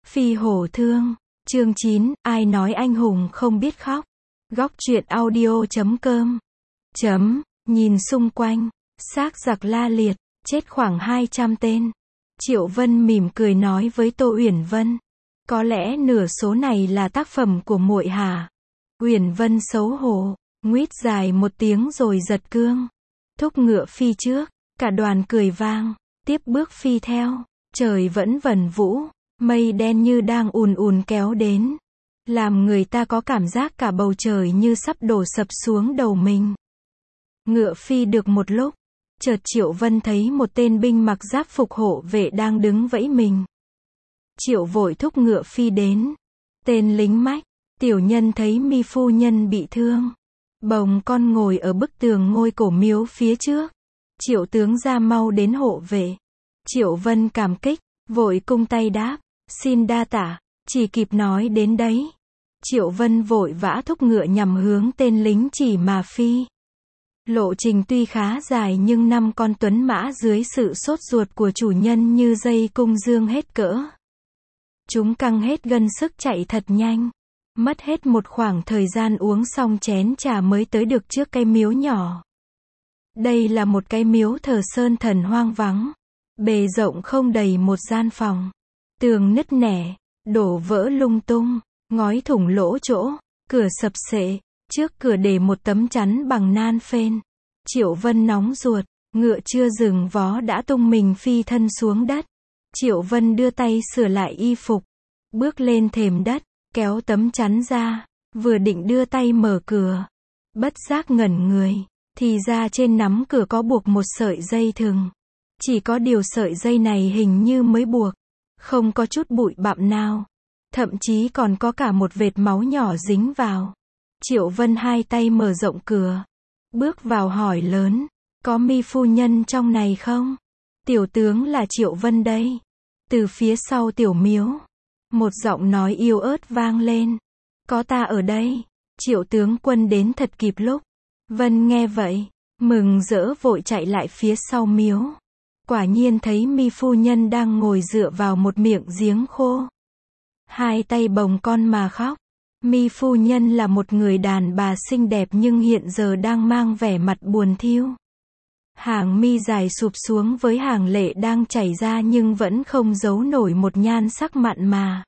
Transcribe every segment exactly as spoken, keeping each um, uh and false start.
Phi hổ thương, chương chín, ai nói anh hùng không biết khóc. Góc truyện audio chấm com. Chấm, nhìn xung quanh, xác giặc la liệt, chết khoảng hai trăm tên. Triệu Vân mỉm cười nói với Tô Uyển Vân, có lẽ nửa số này là tác phẩm của muội hả? Uyển Vân xấu hổ, nguýt dài một tiếng rồi giật cương, thúc ngựa phi trước, cả đoàn cười vang, tiếp bước phi theo, trời vẫn vần vũ, mây đen như đang ùn ùn kéo đến, làm người ta có cảm giác cả bầu trời như sắp đổ sập xuống đầu mình. Ngựa phi được một lúc, chợt Triệu Vân thấy một tên binh mặc giáp phục hộ vệ đang đứng vẫy mình. Triệu vội thúc ngựa phi đến. Tên lính mách, tiểu nhân thấy Mi phu nhân bị thương. Bồng con ngồi ở bức tường ngôi cổ miếu phía trước. Triệu tướng ra mau đến hộ vệ. Triệu Vân cảm kích, vội cung tay đáp, xin đa tạ, chỉ kịp nói đến đấy. Triệu Vân vội vã thúc ngựa nhằm hướng tên lính chỉ mà phi. Lộ trình tuy khá dài nhưng năm con tuấn mã dưới sự sốt ruột của chủ nhân như dây cung dương hết cỡ. Chúng căng hết gân sức chạy thật nhanh. Mất hết một khoảng thời gian uống xong chén trà mới tới được trước cái miếu nhỏ. Đây là một cái miếu thờ sơn thần hoang vắng. Bề rộng không đầy một gian phòng. Tường nứt nẻ, đổ vỡ lung tung, ngói thủng lỗ chỗ, cửa sập xệ. Trước cửa để một tấm chắn bằng nan phên. Triệu Vân nóng ruột, ngựa chưa dừng vó đã tung mình phi thân xuống đất. Triệu Vân đưa tay sửa lại y phục, bước lên thềm đất, kéo tấm chắn ra, vừa định đưa tay mở cửa. Bất giác ngẩn người, thì ra trên nắm cửa có buộc một sợi dây thừng. Chỉ có điều sợi dây này hình như mới buộc, không có chút bụi bặm nào. Thậm chí còn có cả một vệt máu nhỏ dính vào. Triệu Vân hai tay mở rộng cửa, bước vào hỏi lớn, có Mi phu nhân trong này không? Tiểu tướng là Triệu Vân đây. Từ phía sau tiểu miếu, một giọng nói yếu ớt vang lên, có ta ở đây. Triệu tướng quân đến thật kịp lúc. Vân nghe vậy, mừng rỡ vội chạy lại phía sau miếu. Quả nhiên thấy Mi phu nhân đang ngồi dựa vào một miệng giếng khô, hai tay bồng con mà khóc. Mi phu nhân là một người đàn bà xinh đẹp nhưng hiện giờ đang mang vẻ mặt buồn thiu. Hàng mi dài sụp xuống với hàng lệ đang chảy ra nhưng vẫn không giấu nổi một nhan sắc mặn mà.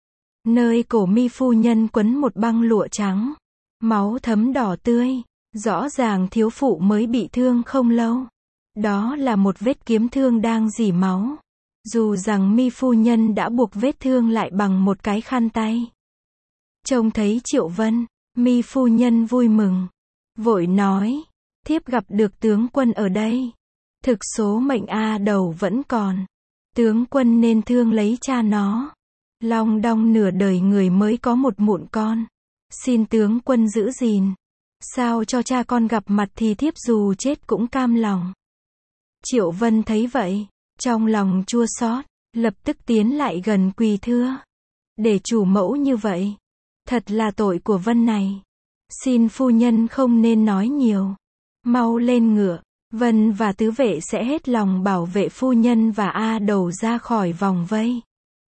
Nơi cổ Mi phu nhân quấn một băng lụa trắng, máu thấm đỏ tươi, rõ ràng thiếu phụ mới bị thương không lâu. Đó là một vết kiếm thương đang rỉ máu. Dù rằng Mi phu nhân đã buộc vết thương lại bằng một cái khăn tay. Trông thấy Triệu Vân, Mi phu nhân vui mừng, vội nói, thiếp gặp được tướng quân ở đây. Thực số mệnh A Đầu vẫn còn. Tướng quân nên thương lấy cha nó. Long đong nửa đời người mới có một mụn con. Xin tướng quân giữ gìn. Sao cho cha con gặp mặt thì thiếp dù chết cũng cam lòng. Triệu Vân thấy vậy, trong lòng chua xót, lập tức tiến lại gần quỳ thưa. Để chủ mẫu như vậy, thật là tội của Vân này. Xin phu nhân không nên nói nhiều. Mau lên ngựa, Vân và tứ vệ sẽ hết lòng bảo vệ phu nhân và A Đầu ra khỏi vòng vây.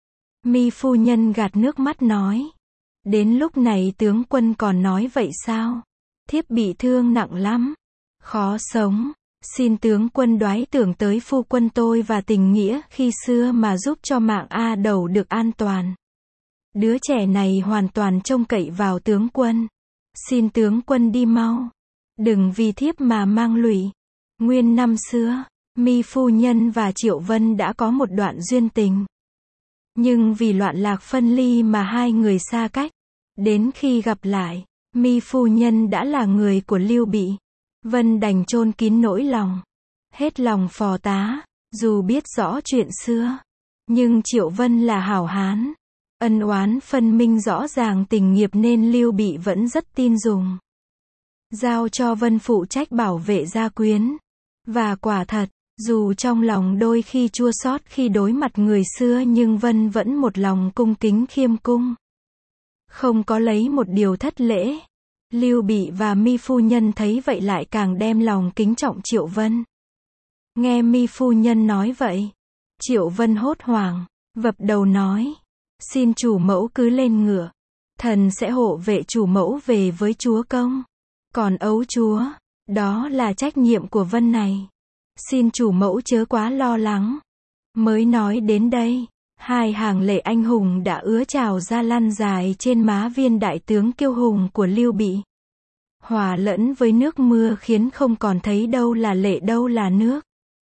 Mi phu nhân gạt nước mắt nói. Đến lúc này tướng quân còn nói vậy sao? Thiếp bị thương nặng lắm, khó sống. Xin tướng quân đoái tưởng tới phu quân tôi và tình nghĩa khi xưa mà giúp cho mạng A Đầu được an toàn. Đứa trẻ này hoàn toàn trông cậy vào tướng quân. Xin tướng quân đi mau. Đừng vì thiếp mà mang lụy. Nguyên năm xưa, Mi phu nhân và Triệu Vân đã có một đoạn duyên tình. Nhưng vì loạn lạc phân ly mà hai người xa cách. Đến khi gặp lại, Mi phu nhân đã là người của Lưu Bị. Vân đành chôn kín nỗi lòng. Hết lòng phò tá, dù biết rõ chuyện xưa. Nhưng Triệu Vân là hảo hán. Ân oán phân minh rõ ràng tình nghiệp nên Lưu Bị vẫn rất tin dùng. Giao cho Vân phụ trách bảo vệ gia quyến. Và quả thật, dù trong lòng đôi khi chua xót khi đối mặt người xưa nhưng Vân vẫn một lòng cung kính khiêm cung. Không có lấy một điều thất lễ. Lưu Bị và Mi phu nhân thấy vậy lại càng đem lòng kính trọng Triệu Vân. Nghe Mi phu nhân nói vậy, Triệu Vân hốt hoảng, vập đầu nói, Xin chủ mẫu cứ lên ngựa. Thần sẽ hộ vệ chủ mẫu về với chúa công. Còn ấu chúa, đó là trách nhiệm của Vân này. Xin chủ mẫu chớ quá lo lắng. Mới nói đến đây, hai hàng lệ anh hùng đã ứa trào ra lăn dài trên má viên đại tướng kiêu hùng của Lưu Bị. Hòa lẫn với nước mưa khiến không còn thấy đâu là lệ đâu là nước.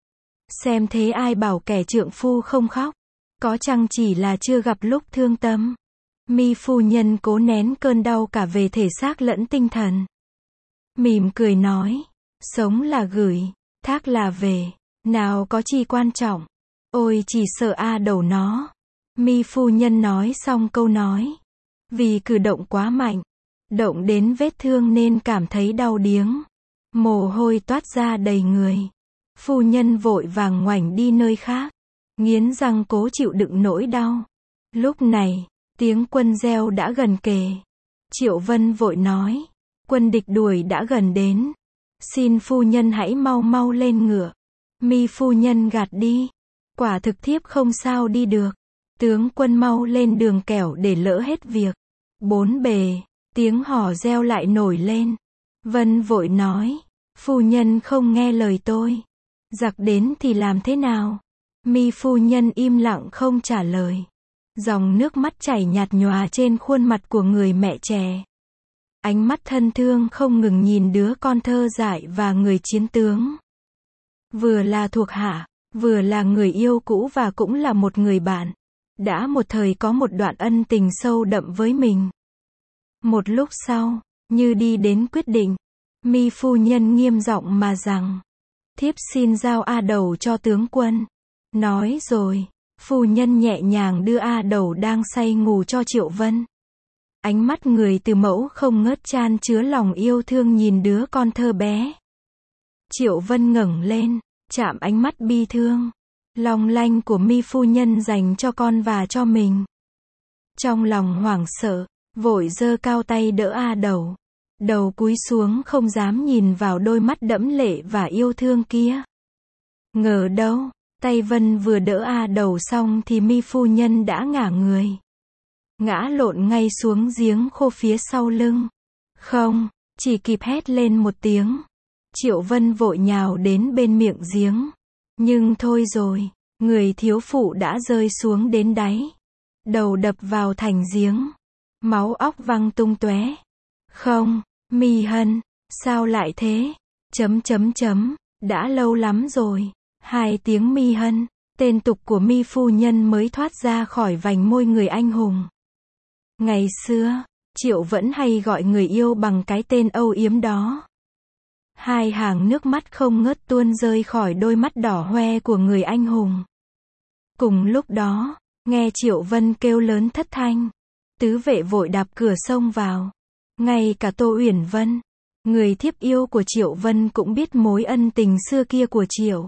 Xem thế ai bảo kẻ trượng phu không khóc. Có chăng chỉ là chưa gặp lúc thương tâm. Mi phu nhân cố nén cơn đau cả về thể xác lẫn tinh thần. Mỉm cười nói, sống là gửi, thác là về, nào có chi quan trọng. Ôi chỉ sợ A Đầu nó. Mi phu nhân nói xong câu nói. Vì cử động quá mạnh, động đến vết thương nên cảm thấy đau điếng. Mồ hôi toát ra đầy người. Phu nhân vội vàng ngoảnh đi nơi khác, nghiến răng cố chịu đựng nỗi đau. Lúc này, tiếng quân reo đã gần kề. Triệu Vân vội nói, quân địch đuổi đã gần đến. Xin phu nhân hãy mau mau lên ngựa. Mi phu nhân gạt đi. Quả thực thiếp không sao đi được. Tướng quân mau lên đường kẻo để lỡ hết việc. Bốn bề, tiếng hò reo lại nổi lên. Vân vội nói, phu nhân không nghe lời tôi. Giặc đến thì làm thế nào? Mi phu nhân im lặng không trả lời. Dòng nước mắt chảy nhạt nhòa trên khuôn mặt của người mẹ trẻ. Ánh mắt thân thương không ngừng nhìn đứa con thơ dại và người chiến tướng. Vừa là thuộc hạ, vừa là người yêu cũ và cũng là một người bạn. Đã một thời có một đoạn ân tình sâu đậm với mình. Một lúc sau, như đi đến quyết định, Mi phu nhân nghiêm giọng mà rằng, thiếp xin giao A Đầu cho tướng quân. Nói rồi, phu nhân nhẹ nhàng đưa A Đầu đang say ngủ cho Triệu Vân. Ánh mắt người từ mẫu không ngớt chan chứa lòng yêu thương nhìn đứa con thơ bé. Triệu Vân ngẩng lên, chạm ánh mắt bi thương, long lanh của Mi phu nhân dành cho con và cho mình. Trong lòng hoảng sợ, vội giơ cao tay đỡ A Đầu. Đầu cúi xuống không dám nhìn vào đôi mắt đẫm lệ và yêu thương kia. Ngờ đâu, tay Vân vừa đỡ A Đầu xong thì Mi phu nhân đã ngả người. Ngã lộn ngay xuống giếng khô phía sau lưng. Không, chỉ kịp hét lên một tiếng. Triệu Vân vội nhào đến bên miệng giếng. Nhưng thôi rồi, người thiếu phụ đã rơi xuống đến đáy. Đầu đập vào thành giếng. Máu óc văng tung tóe. Không, Mi Hân, sao lại thế? Chấm chấm chấm, đã lâu lắm rồi. Hai tiếng Mi Hân, tên tục của Mi phu nhân mới thoát ra khỏi vành môi người anh hùng. Ngày xưa, Triệu vẫn hay gọi người yêu bằng cái tên âu yếm đó. Hai hàng nước mắt không ngớt tuôn rơi khỏi đôi mắt đỏ hoe của người anh hùng. Cùng lúc đó, nghe Triệu Vân kêu lớn thất thanh. Tứ vệ vội đạp cửa xông vào. Ngay cả Tô Uyển Vân, người thiếp yêu của Triệu Vân cũng biết mối ân tình xưa kia của Triệu.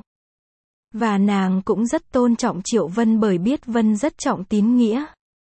Và nàng cũng rất tôn trọng Triệu Vân bởi biết Vân rất trọng tín nghĩa.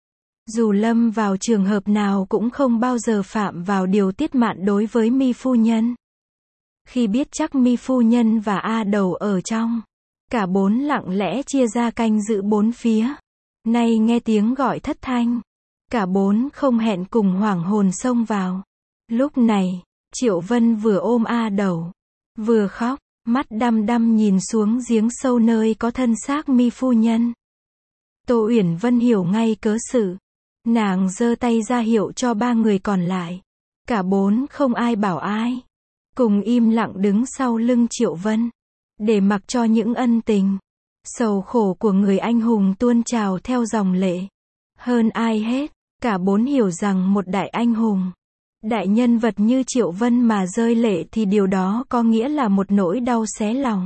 Dù lâm vào trường hợp nào cũng không bao giờ phạm vào điều tiết mạn đối với Mi phu nhân. Khi biết chắc Mi phu nhân và A Đầu ở trong, cả bốn lặng lẽ chia ra canh giữ bốn phía. Nay nghe tiếng gọi thất thanh, cả bốn không hẹn cùng hoảng hồn xông vào. Lúc này, Triệu Vân vừa ôm A Đầu, vừa khóc, mắt đăm đăm nhìn xuống giếng sâu nơi có thân xác Mi phu nhân. Tô Uyển Vân hiểu ngay cớ sự. Nàng giơ tay ra hiệu cho ba người còn lại. Cả bốn không ai bảo ai. Cùng im lặng đứng sau lưng Triệu Vân. Để mặc cho những ân tình, sầu khổ của người anh hùng tuôn trào theo dòng lệ. Hơn ai hết, cả bốn hiểu rằng một đại anh hùng, đại nhân vật như Triệu Vân mà rơi lệ thì điều đó có nghĩa là một nỗi đau xé lòng.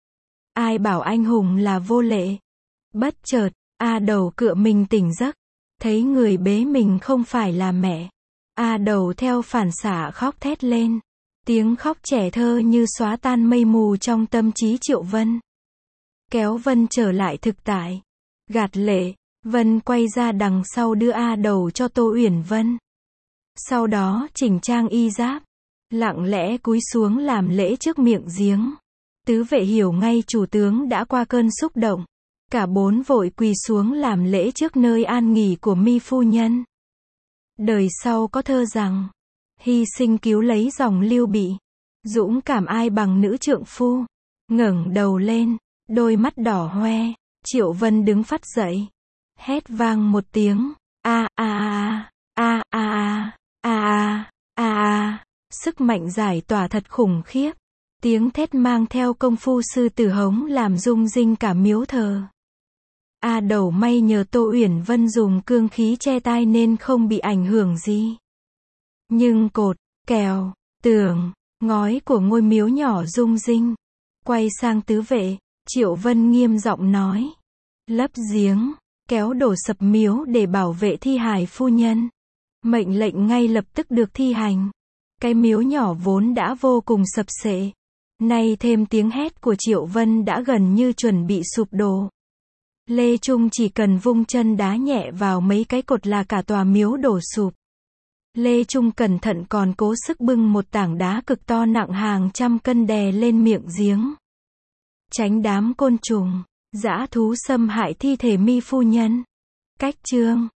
Ai bảo anh hùng là vô lệ? Bất chợt, A Đầu cựa mình tỉnh giấc. Thấy người bế mình không phải là mẹ. A Đầu theo phản xạ khóc thét lên. Tiếng khóc trẻ thơ như xóa tan mây mù trong tâm trí Triệu Vân. Kéo Vân trở lại thực tại. Gạt lệ, Vân quay ra đằng sau đưa A Đầu cho Tô Uyển Vân. Sau đó chỉnh trang y giáp, lặng lẽ cúi xuống làm lễ trước miệng giếng. Tứ vệ hiểu ngay chủ tướng đã qua cơn xúc động. Cả bốn vội quỳ xuống làm lễ trước nơi an nghỉ của Mi phu nhân. Đời sau có thơ rằng, hy sinh cứu lấy dòng Lưu Bị, dũng cảm ai bằng nữ trượng phu. Ngẩng đầu lên, đôi mắt đỏ hoe, Triệu Vân đứng phắt dậy, hét vang một tiếng, a a a a a a a a a. Sức mạnh giải tỏa thật khủng khiếp. Tiếng thét mang theo công phu sư tử hống làm rung rinh cả miếu thờ. A đầu may nhờ Tô Uyển Vân dùng cương khí che tai nên không bị ảnh hưởng gì. Nhưng cột, kèo, tường, ngói của ngôi miếu nhỏ rung rinh. Quay sang tứ vệ, Triệu Vân nghiêm giọng nói. Lấp giếng, kéo đổ sập miếu để bảo vệ thi hài phu nhân. Mệnh lệnh ngay lập tức được thi hành. Cái miếu nhỏ vốn đã vô cùng sập sệ. Nay thêm tiếng hét của Triệu Vân đã gần như chuẩn bị sụp đổ. Lê Trung chỉ cần vung chân đá nhẹ vào mấy cái cột là cả tòa miếu đổ sụp. Lê Trung cẩn thận còn cố sức bưng một tảng đá cực to nặng hàng trăm cân đè lên miệng giếng. Tránh đám côn trùng, dã thú xâm hại thi thể Mi phu nhân. Cách chương